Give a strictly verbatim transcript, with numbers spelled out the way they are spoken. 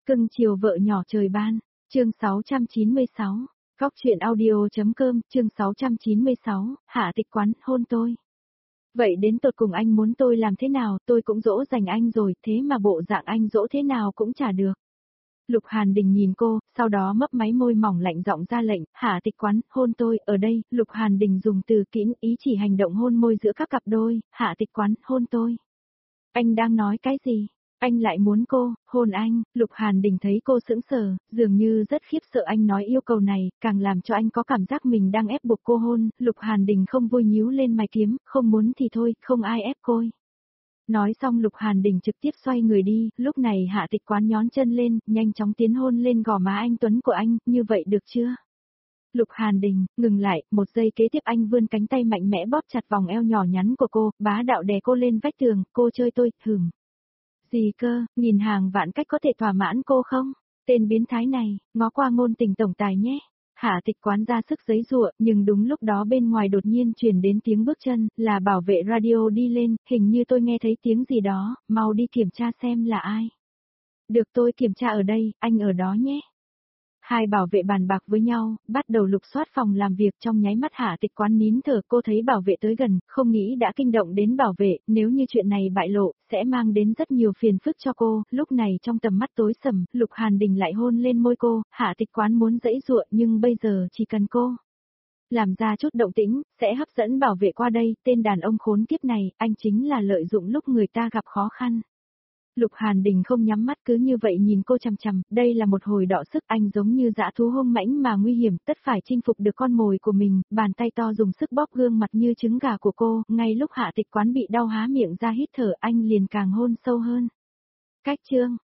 Cưng chiều vợ nhỏ trời ban, chương sáu trăm chín mươi sáu, Góc truyện audio.com, chương sáu trăm chín mươi sáu, Hạ Tịch Quán, hôn tôi. Vậy đến tột cùng anh muốn tôi làm thế nào, tôi cũng dỗ dành anh rồi, thế mà bộ dạng anh dỗ thế nào cũng chả được. Lục Hàn Đình nhìn cô, sau đó mấp máy môi mỏng lạnh giọng ra lệnh, Hạ Tịch Quán, hôn tôi, ở đây, Lục Hàn Đình dùng từ kĩn ý chỉ hành động hôn môi giữa các cặp đôi, Hạ Tịch Quán, hôn tôi. Anh đang nói cái gì? Anh lại muốn cô, hôn anh, Lục Hàn Đình thấy cô sững sờ, dường như rất khiếp sợ anh nói yêu cầu này, càng làm cho anh có cảm giác mình đang ép buộc cô hôn, Lục Hàn Đình không vui nhíu lên mày kiếm, không muốn thì thôi, không ai ép cô. Nói xong Lục Hàn Đình trực tiếp xoay người đi, lúc này Hạ Tịch Quán nhón chân lên, nhanh chóng tiến hôn lên gò má anh tuấn của anh, như vậy được chưa? Lục Hàn Đình, ngừng lại, một giây kế tiếp anh vươn cánh tay mạnh mẽ bóp chặt vòng eo nhỏ nhắn của cô, bá đạo đè cô lên vách tường, cô chơi tôi, hửm. Gì cơ, nhìn hàng vạn cách có thể thỏa mãn cô không? Tên biến thái này, ngó qua ngôn tình tổng tài nhé. Hạ Tịch Quán ra sức giấy giụa, nhưng đúng lúc đó bên ngoài đột nhiên truyền đến tiếng bước chân, là bảo vệ radio đi lên, hình như tôi nghe thấy tiếng gì đó, mau đi kiểm tra xem là ai. Được tôi kiểm tra ở đây, anh ở đó nhé. Hai bảo vệ bàn bạc với nhau, bắt đầu lục soát phòng làm việc trong nháy mắt Hạ Tịch Quán nín thở cô thấy bảo vệ tới gần, không nghĩ đã kinh động đến bảo vệ, nếu như chuyện này bại lộ, sẽ mang đến rất nhiều phiền phức cho cô, lúc này trong tầm mắt tối sầm, Lục Hàn Đình lại hôn lên môi cô, Hạ Tịch Quán muốn giãy giụa nhưng bây giờ chỉ cần cô làm ra chút động tĩnh, sẽ hấp dẫn bảo vệ qua đây, tên đàn ông khốn kiếp này, anh chính là lợi dụng lúc người ta gặp khó khăn. Lục Hàn Đình không nhắm mắt cứ như vậy nhìn cô chằm chằm, đây là một hồi đọ sức anh giống như dã thú hung mãnh mà nguy hiểm, tất phải chinh phục được con mồi của mình, bàn tay to dùng sức bóp gương mặt như trứng gà của cô, ngay lúc Hạ Tịch Quán bị đau há miệng ra hít thở anh liền càng hôn sâu hơn. Cách chương